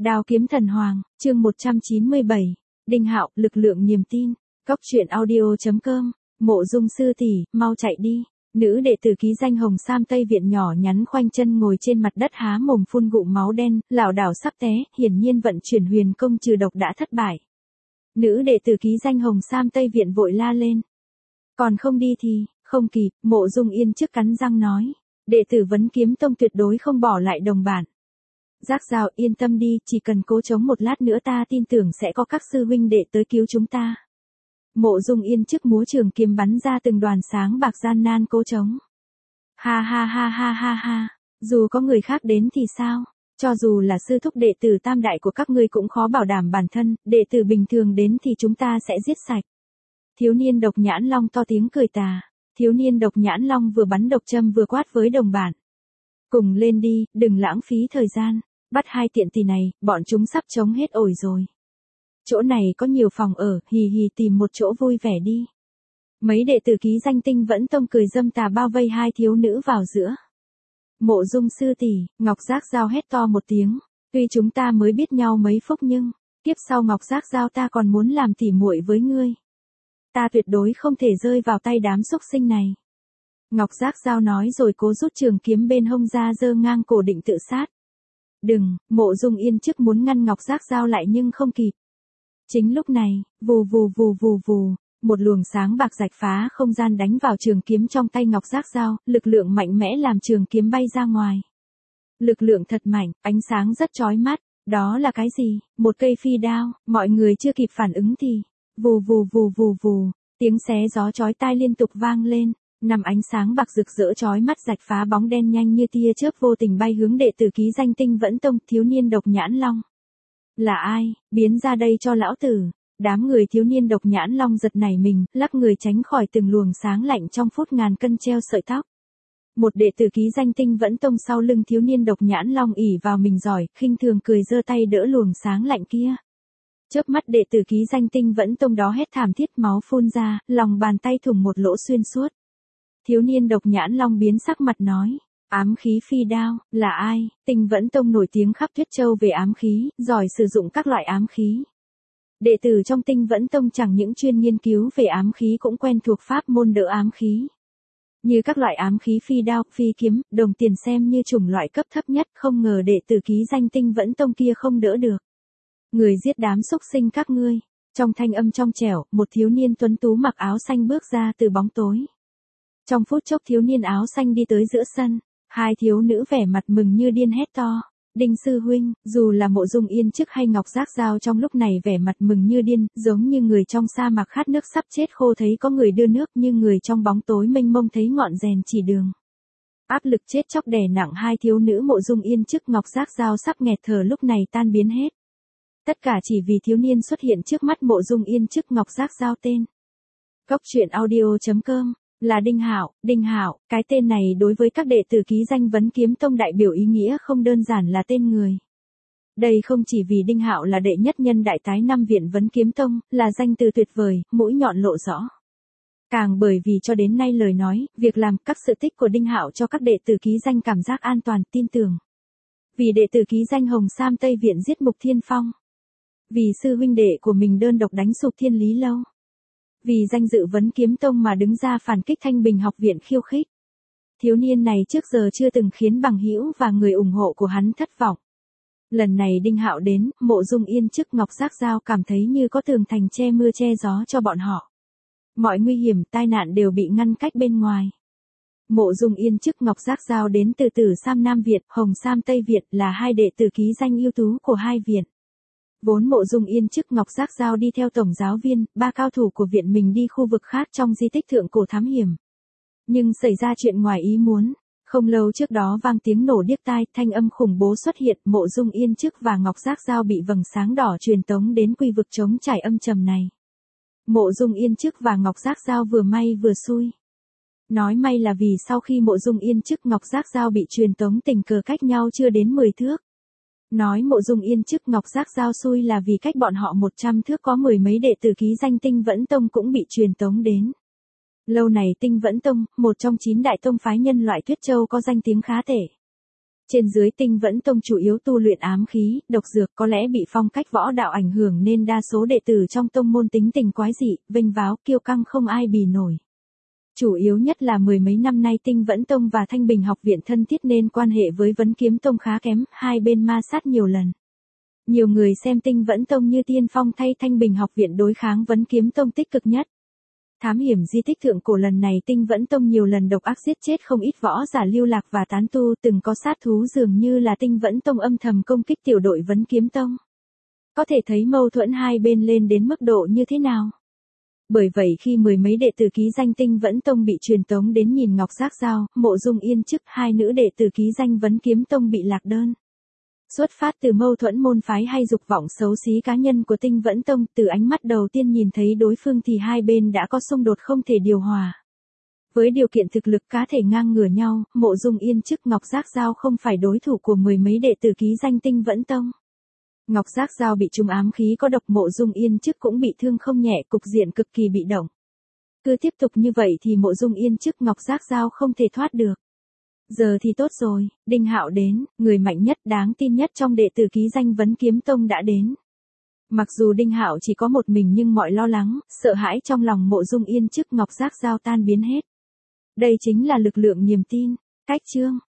Đao kiếm thần hoàng, chương 197. Đinh Hạo, lực lượng niềm tin. Cóc truyện audio.com. Mộ Dung sư tỷ, mau chạy đi. Nữ đệ tử ký danh Hồng Sam Tây Viện nhỏ nhắn khoanh chân ngồi trên mặt đất há mồm phun gụm máu đen, lảo đảo sắp té, hiển nhiên vận chuyển huyền công trừ độc đã thất bại. Nữ đệ tử ký danh Hồng Sam Tây Viện vội la lên. Còn không đi thì, không kịp, Mộ Dung Yên trước cắn răng nói. Đệ tử Vấn Kiếm Tông tuyệt đối không bỏ lại đồng bạn. Giác Giao, yên tâm đi, chỉ cần cố chống một lát nữa ta tin tưởng sẽ có các sư huynh đệ tới cứu chúng ta. Mộ Dung Yên trước múa trường kiếm bắn ra từng đoàn sáng bạc gian nan cố chống. Ha ha ha ha ha ha, dù có người khác đến thì sao? Cho dù là sư thúc đệ tử tam đại của các ngươi cũng khó bảo đảm bản thân, đệ tử bình thường đến thì chúng ta sẽ giết sạch. Thiếu niên Độc Nhãn Long to tiếng cười tà. Thiếu niên Độc Nhãn Long vừa bắn độc châm vừa quát với đồng bạn. Cùng lên đi, đừng lãng phí thời gian. Bắt hai tiện tỳ này, bọn chúng sắp chống hết ổi rồi. Chỗ này có nhiều phòng ở, hì hì tìm một chỗ vui vẻ đi. Mấy đệ tử ký danh Tinh Vẫn Tông cười dâm tà bao vây hai thiếu nữ vào giữa. Mộ Dung sư tỷ, Ngọc Giác Giao hét to một tiếng. Tuy chúng ta mới biết nhau mấy phút nhưng, tiếp sau Ngọc Giác Giao ta còn muốn làm tỉ muội với ngươi. Ta tuyệt đối không thể rơi vào tay đám xúc sinh này. Ngọc Giác Giao nói rồi cố rút trường kiếm bên hông ra giơ ngang cổ định tự sát. Đừng, Mộ Dung Yên trước muốn ngăn Ngọc Giác Giao lại nhưng không kịp. Chính lúc này, vù vù vù vù vù, một luồng sáng bạc rạch phá không gian đánh vào trường kiếm trong tay Ngọc Giác Giao, lực lượng mạnh mẽ làm trường kiếm bay ra ngoài. Lực lượng thật mạnh, ánh sáng rất chói mắt, đó là cái gì? Một cây phi đao, mọi người chưa kịp phản ứng thì, vù vù vù vù vù, tiếng xé gió chói tai liên tục vang lên. Năm ánh sáng bạc rực rỡ chói mắt rạch phá bóng đen nhanh như tia chớp vô tình bay hướng đệ tử ký danh Tinh Vẫn Tông, thiếu niên Độc Nhãn Long. Là ai, biến ra đây cho lão tử. Đám người thiếu niên Độc Nhãn Long giật nảy mình, lắc người tránh khỏi từng luồng sáng lạnh trong phút ngàn cân treo sợi tóc. Một đệ tử ký danh Tinh Vẫn Tông sau lưng thiếu niên Độc Nhãn Long ỉ vào mình giỏi, khinh thường cười giơ tay đỡ luồng sáng lạnh kia. Chớp mắt đệ tử ký danh Tinh Vẫn Tông đó hét thảm thiết máu phun ra, lòng bàn tay thủng một lỗ xuyên suốt. Thiếu niên Độc Nhãn Long biến sắc mặt nói, ám khí phi đao, là ai? Tinh Vẫn Tông nổi tiếng khắp Tuyết Châu về ám khí, giỏi sử dụng các loại ám khí. Đệ tử trong Tinh Vẫn Tông chẳng những chuyên nghiên cứu về ám khí cũng quen thuộc pháp môn đỡ ám khí. Như các loại ám khí phi đao, phi kiếm, đồng tiền xem như chủng loại cấp thấp nhất, không ngờ đệ tử ký danh Tinh Vẫn Tông kia không đỡ được. Người giết đám xúc sinh các ngươi. Trong thanh âm trong trẻo, một thiếu niên tuấn tú mặc áo xanh bước ra từ bóng tối. Trong phút chốc thiếu niên áo xanh đi tới giữa sân, hai thiếu nữ vẻ mặt mừng như điên hét to. Đinh sư huynh, dù là Mộ Dung Yên trước hay Ngọc Giác Giao trong lúc này vẻ mặt mừng như điên, giống như người trong sa mạc khát nước sắp chết khô thấy có người đưa nước, như người trong bóng tối mênh mông thấy ngọn đèn chỉ đường. Áp lực chết chóc đè nặng hai thiếu nữ Mộ Dung Yên trước Ngọc Giác Giao sắp nghẹt thở lúc này tan biến hết. Tất cả chỉ vì thiếu niên xuất hiện trước mắt Mộ Dung Yên trước Ngọc Giác Giao tên. Cóc truyện audio.com. Là Đinh Hạo, cái tên này đối với các đệ tử ký danh Vấn Kiếm Tông đại biểu ý nghĩa không đơn giản là tên người. Đây không chỉ vì Đinh Hạo là đệ nhất nhân đại tái năm viện Vấn Kiếm Tông, là danh từ tuyệt vời, mũi nhọn lộ rõ. Càng bởi vì cho đến nay lời nói, việc làm, các sự tích của Đinh Hạo cho các đệ tử ký danh cảm giác an toàn, tin tưởng. Vì đệ tử ký danh Hồng Sam Tây Viện giết Mục Thiên Phong. Vì sư huynh đệ của mình đơn độc đánh sụp Thiên Lý Lâu. Vì danh dự Vấn Kiếm Tông mà đứng ra phản kích Thanh Bình học viện khiêu khích. Thiếu niên này trước giờ chưa từng khiến bằng hữu và người ủng hộ của hắn thất vọng. Lần này Đinh Hạo đến, Mộ Dung Yên trước Ngọc Giác Giao cảm thấy như có tường thành che mưa che gió cho bọn họ. Mọi nguy hiểm, tai nạn đều bị ngăn cách bên ngoài. Mộ Dung Yên trước Ngọc Giác Giao đến từ Tử Sam Nam Việt, Hồng Sam Tây Việt là hai đệ tử ký danh ưu tú của hai viện. Vốn Mộ Dung Yên trước Ngọc Giác Giao đi theo tổng giáo viên, ba cao thủ của viện mình đi khu vực khác trong di tích thượng cổ thám hiểm. Nhưng xảy ra chuyện ngoài ý muốn. Không lâu trước đó vang tiếng nổ điếc tai, thanh âm khủng bố xuất hiện, Mộ Dung Yên trước và Ngọc Giác Giao bị vầng sáng đỏ truyền tống đến quy vực trống trải âm trầm này. Mộ Dung Yên trước và Ngọc Giác Giao vừa may vừa xui. Nói may là vì sau khi Mộ Dung Yên trước Ngọc Giác Giao bị truyền tống tình cờ cách nhau chưa đến 10 thước. Nói Mộ Dung Yên trước Ngọc Giác Giao xui là vì cách bọn họ 100 thước có mười mấy đệ tử ký danh Tinh Vẫn Tông cũng bị truyền tống đến. Lâu này Tinh Vẫn Tông, một trong 9 đại tông phái nhân loại Tuyết Châu có danh tiếng khá tệ. Trên dưới Tinh Vẫn Tông chủ yếu tu luyện ám khí, độc dược, có lẽ bị phong cách võ đạo ảnh hưởng nên đa số đệ tử trong tông môn tính tình quái dị, vênh váo, kiêu căng không ai bì nổi. Chủ yếu nhất là mười mấy năm nay Tinh Vẫn Tông và Thanh Bình học viện thân thiết nên quan hệ với Vấn Kiếm Tông khá kém, hai bên ma sát nhiều lần. Nhiều người xem Tinh Vẫn Tông như tiên phong thay Thanh Bình học viện đối kháng Vấn Kiếm Tông tích cực nhất. Thám hiểm di tích thượng cổ lần này Tinh Vẫn Tông nhiều lần độc ác giết chết không ít võ giả lưu lạc và tán tu, từng có sát thú dường như là Tinh Vẫn Tông âm thầm công kích tiểu đội Vấn Kiếm Tông. Có thể thấy mâu thuẫn hai bên lên đến mức độ như thế nào. Bởi vậy khi mười mấy đệ tử ký danh Tinh Vẫn Tông bị truyền tống đến nhìn Ngọc Giác Giao, Mộ Dung Yên Chức, hai nữ đệ tử ký danh Vấn Kiếm Tông bị lạc đơn. Xuất phát từ mâu thuẫn môn phái hay dục vọng xấu xí cá nhân của Tinh Vẫn Tông, từ ánh mắt đầu tiên nhìn thấy đối phương thì hai bên đã có xung đột không thể điều hòa. Với điều kiện thực lực cá thể ngang ngửa nhau, Mộ Dung Yên Chức, Ngọc Giác Giao không phải đối thủ của mười mấy đệ tử ký danh Tinh Vẫn Tông. Ngọc Giác Giao bị trúng ám khí có độc, Mộ Dung Yên Chức cũng bị thương không nhẹ, cục diện cực kỳ bị động. Cứ tiếp tục như vậy thì Mộ Dung Yên Chức, Ngọc Giác Giao không thể thoát được. Giờ thì tốt rồi, Đinh Hạo đến, người mạnh nhất đáng tin nhất trong đệ tử ký danh Vấn Kiếm Tông đã đến. Mặc dù Đinh Hạo chỉ có một mình nhưng mọi lo lắng, sợ hãi trong lòng Mộ Dung Yên Chức, Ngọc Giác Giao tan biến hết. Đây chính là lực lượng niềm tin. Cách chương